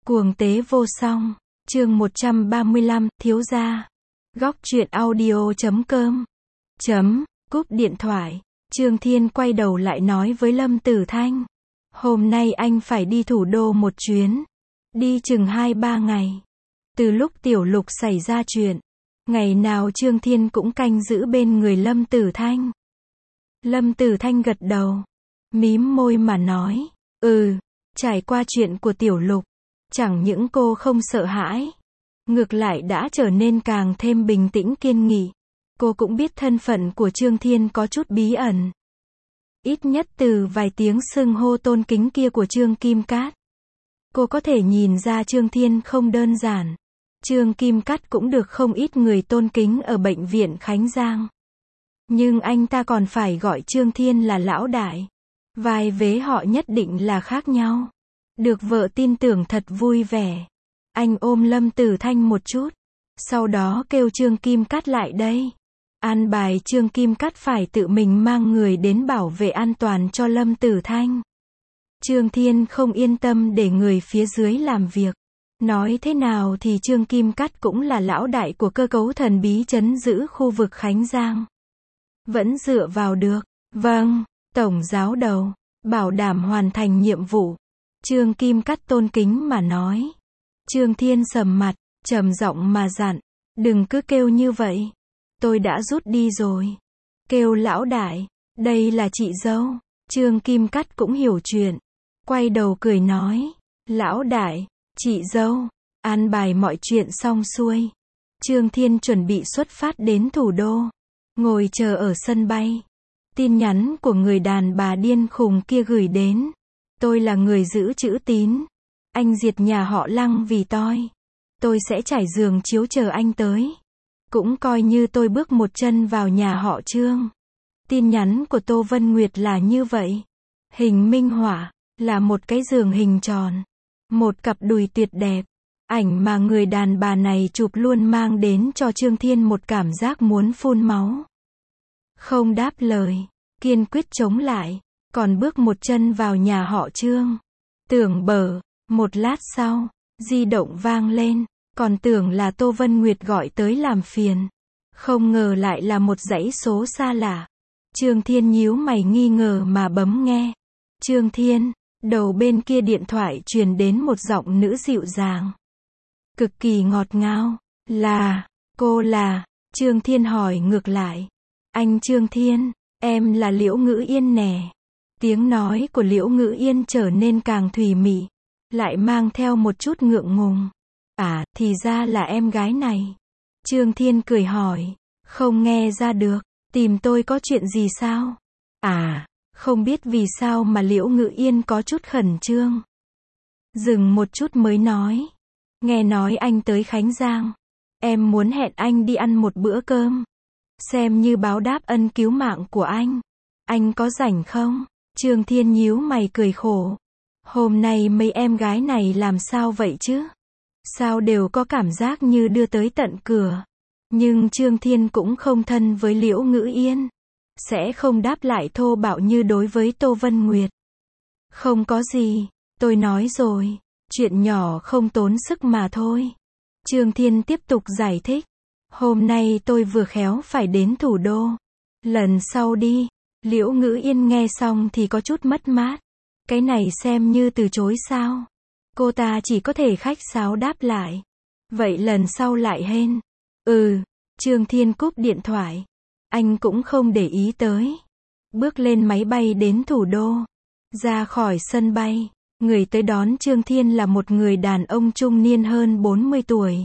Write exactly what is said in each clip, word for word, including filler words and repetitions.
Cuồng tế vô song, chương một trăm ba mươi lăm, thiếu gia. Góc truyện audio chấm com. Chấm, cúp điện thoại. Trương Thiên quay đầu lại nói với Lâm Tử Thanh. Hôm nay anh phải đi thủ đô một chuyến. Đi chừng hai ba ngày. Từ lúc Tiểu Lục xảy ra chuyện, ngày nào Trương Thiên cũng canh giữ bên người Lâm Tử Thanh. Lâm Tử Thanh gật đầu, mím môi mà nói, ừ, trải qua chuyện của Tiểu Lục, chẳng những cô không sợ hãi, ngược lại đã trở nên càng thêm bình tĩnh kiên nghị. Cô cũng biết thân phận của Trương Thiên có chút bí ẩn. Ít nhất từ vài tiếng xưng hô tôn kính kia của Trương Kim Cát, cô có thể nhìn ra Trương Thiên không đơn giản. Trương Kim Cát cũng được không ít người tôn kính ở bệnh viện Khánh Giang. Nhưng anh ta còn phải gọi Trương Thiên là lão đại. Vai vế họ nhất định là khác nhau. Được vợ tin tưởng thật vui vẻ. Anh ôm Lâm Tử Thanh một chút, sau đó kêu Trương Kim Cát lại đây. An bài Trương Kim Cát phải tự mình mang người đến bảo vệ an toàn cho Lâm Tử Thanh. Trương Thiên không yên tâm để người phía dưới làm việc. Nói thế nào thì Trương Kim Cát cũng là lão đại của cơ cấu thần bí trấn giữ khu vực Khánh Giang. Vẫn dựa vào được. Vâng, tổng giáo đầu, bảo đảm hoàn thành nhiệm vụ. Trương Kim Cát tôn kính mà nói. Trương Thiên sầm mặt, trầm giọng mà dặn, đừng cứ kêu như vậy. Tôi đã rút đi rồi. Kêu lão đại, đây là chị dâu. Trương Kim Cát cũng hiểu chuyện. Quay đầu cười nói, lão đại, chị dâu, an bài mọi chuyện xong xuôi. Trương Thiên chuẩn bị xuất phát đến thủ đô. Ngồi chờ ở sân bay. Tin nhắn của người đàn bà điên khùng kia gửi đến. Tôi là người giữ chữ tín. Anh diệt nhà họ Lăng vì tôi. Tôi sẽ trải giường chiếu chờ anh tới. Cũng coi như tôi bước một chân vào nhà họ Trương. Tin nhắn của Tô Vân Nguyệt là như vậy. Hình minh họa là một cái giường hình tròn. Một cặp đùi tuyệt đẹp. Ảnh mà người đàn bà này chụp luôn mang đến cho Trương Thiên một cảm giác muốn phun máu. Không đáp lời, kiên quyết chống lại, còn bước một chân vào nhà họ Trương. Tưởng bở, một lát sau, di động vang lên, còn tưởng là Tô Vân Nguyệt gọi tới làm phiền. Không ngờ lại là một dãy số xa lạ. Trương Thiên nhíu mày nghi ngờ mà bấm nghe. Trương Thiên, đầu bên kia điện thoại truyền đến một giọng nữ dịu dàng. Cực kỳ ngọt ngào. Là, cô là, Trương Thiên hỏi ngược lại. Anh Trương Thiên, em là Liễu Ngữ Yên nè. Tiếng nói của Liễu Ngữ Yên trở nên càng thùy mị, lại mang theo một chút ngượng ngùng. À, thì ra là em gái này. Trương Thiên cười hỏi, không nghe ra được, tìm tôi có chuyện gì sao? À, không biết vì sao mà Liễu Ngữ Yên có chút khẩn trương. Dừng một chút mới nói, nghe nói anh tới Khánh Giang. Em muốn hẹn anh đi ăn một bữa cơm. Xem như báo đáp ân cứu mạng của anh. Anh có rảnh không? Trương Thiên nhíu mày cười khổ. Hôm nay mấy em gái này làm sao vậy chứ? Sao đều có cảm giác như đưa tới tận cửa. Nhưng Trương Thiên cũng không thân với Liễu Ngữ Yên. Sẽ không đáp lại thô bạo như đối với Tô Vân Nguyệt. Không có gì, tôi nói rồi. Chuyện nhỏ không tốn sức mà thôi. Trương Thiên tiếp tục giải thích. Hôm nay tôi vừa khéo phải đến thủ đô. Lần sau đi. Liễu Ngữ Yên nghe xong thì có chút mất mát. Cái này xem như từ chối sao? Cô ta chỉ có thể khách sáo đáp lại. Vậy lần sau lại hên. Ừ. Trương Thiên cúp điện thoại. Anh cũng không để ý tới. Bước lên máy bay đến thủ đô. Ra khỏi sân bay. Người tới đón Trương Thiên là một người đàn ông trung niên hơn bốn mươi tuổi.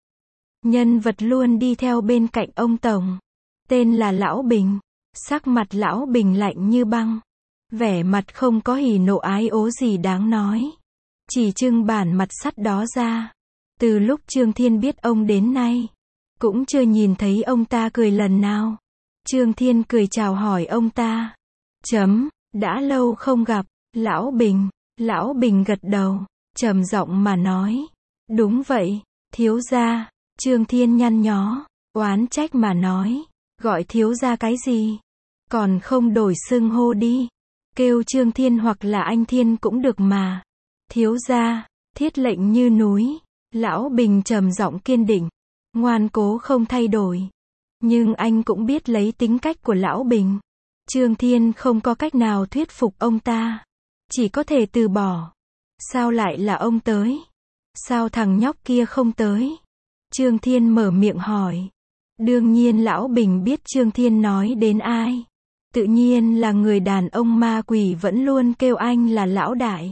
Nhân vật luôn đi theo bên cạnh ông Tổng. Tên là Lão Bình. Sắc mặt Lão Bình lạnh như băng. Vẻ mặt không có hỉ nộ ái ố gì đáng nói. Chỉ trưng bản mặt sắt đó ra. Từ lúc Trương Thiên biết ông đến nay, cũng chưa nhìn thấy ông ta cười lần nào. Trương Thiên cười chào hỏi ông ta. Chấm, đã lâu không gặp, Lão Bình. Lão Bình gật đầu, trầm giọng mà nói. Đúng vậy, thiếu gia. Trương Thiên nhăn nhó, oán trách mà nói. Gọi thiếu gia cái gì? Còn không đổi xưng hô đi. Kêu Trương Thiên hoặc là anh Thiên cũng được mà. Thiếu gia. Thiết lệnh như núi, Lão Bình trầm giọng kiên định, ngoan cố không thay đổi. Nhưng anh cũng biết lấy tính cách của Lão Bình, Trương Thiên không có cách nào thuyết phục ông ta, chỉ có thể từ bỏ. Sao lại là ông tới? Sao thằng nhóc kia không tới? Trương Thiên mở miệng hỏi. Đương nhiên Lão Bình biết Trương Thiên nói đến ai. Tự nhiên là người đàn ông ma quỷ vẫn luôn kêu anh là lão đại.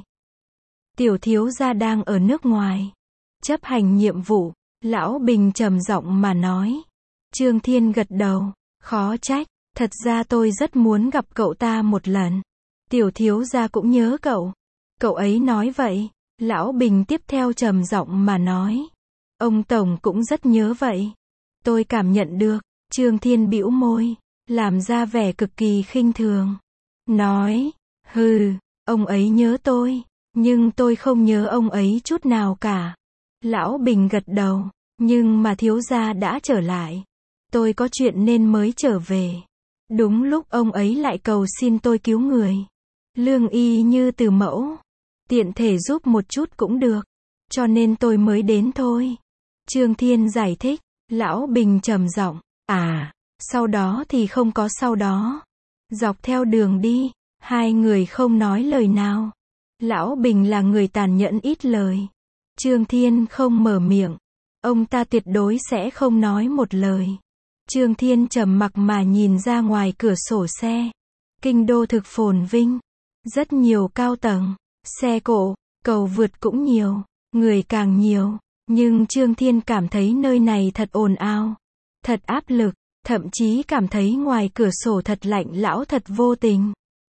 Tiểu thiếu gia đang ở nước ngoài, chấp hành nhiệm vụ. Lão Bình trầm giọng mà nói. Trương Thiên gật đầu, khó trách, thật ra tôi rất muốn gặp cậu ta một lần. Tiểu thiếu gia cũng nhớ cậu. Cậu ấy nói vậy. Lão Bình tiếp theo trầm giọng mà nói. Ông Tổng cũng rất nhớ vậy. Tôi cảm nhận được. Trương Thiên bĩu môi, làm ra vẻ cực kỳ khinh thường. Nói, hừ, ông ấy nhớ tôi, nhưng tôi không nhớ ông ấy chút nào cả. Lão Bình gật đầu, nhưng mà thiếu gia đã trở lại. Tôi có chuyện nên mới trở về. Đúng lúc ông ấy lại cầu xin tôi cứu người. Lương y như từ mẫu. Tiện thể giúp một chút cũng được. Cho nên tôi mới đến thôi. Trương Thiên giải thích. Lão Bình trầm giọng. À, sau đó thì không có sau đó. Dọc theo đường đi, hai người không nói lời nào. Lão Bình là người tàn nhẫn ít lời. Trương Thiên không mở miệng. Ông ta tuyệt đối sẽ không nói một lời. Trương Thiên trầm mặc mà nhìn ra ngoài cửa sổ xe. Kinh đô thực phồn vinh. Rất nhiều cao tầng, xe cộ, cầu vượt cũng nhiều, người càng nhiều. Nhưng Trương Thiên cảm thấy nơi này thật ồn ào, thật áp lực, thậm chí cảm thấy ngoài cửa sổ thật lạnh lẽo, thật vô tình.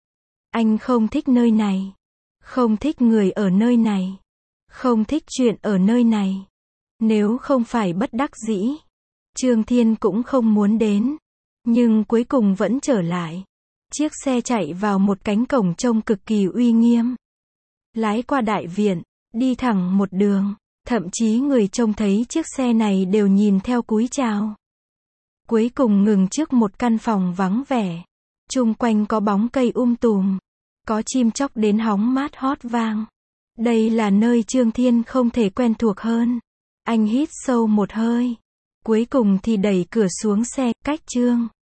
Anh không thích nơi này, không thích người ở nơi này, không thích chuyện ở nơi này. Nếu không phải bất đắc dĩ, Trương Thiên cũng không muốn đến. Nhưng cuối cùng vẫn trở lại. Chiếc xe chạy vào một cánh cổng trông cực kỳ uy nghiêm. Lái qua đại viện, đi thẳng một đường. Thậm chí người trông thấy chiếc xe này đều nhìn theo cúi chào. Cuối cùng ngừng trước một căn phòng vắng vẻ. Chung quanh có bóng cây um tùm. Có chim chóc đến hóng mát hót vang. Đây là nơi Trương Thiên không thể quen thuộc hơn. Anh hít sâu một hơi. Cuối cùng thì đẩy cửa xuống xe, cách Trương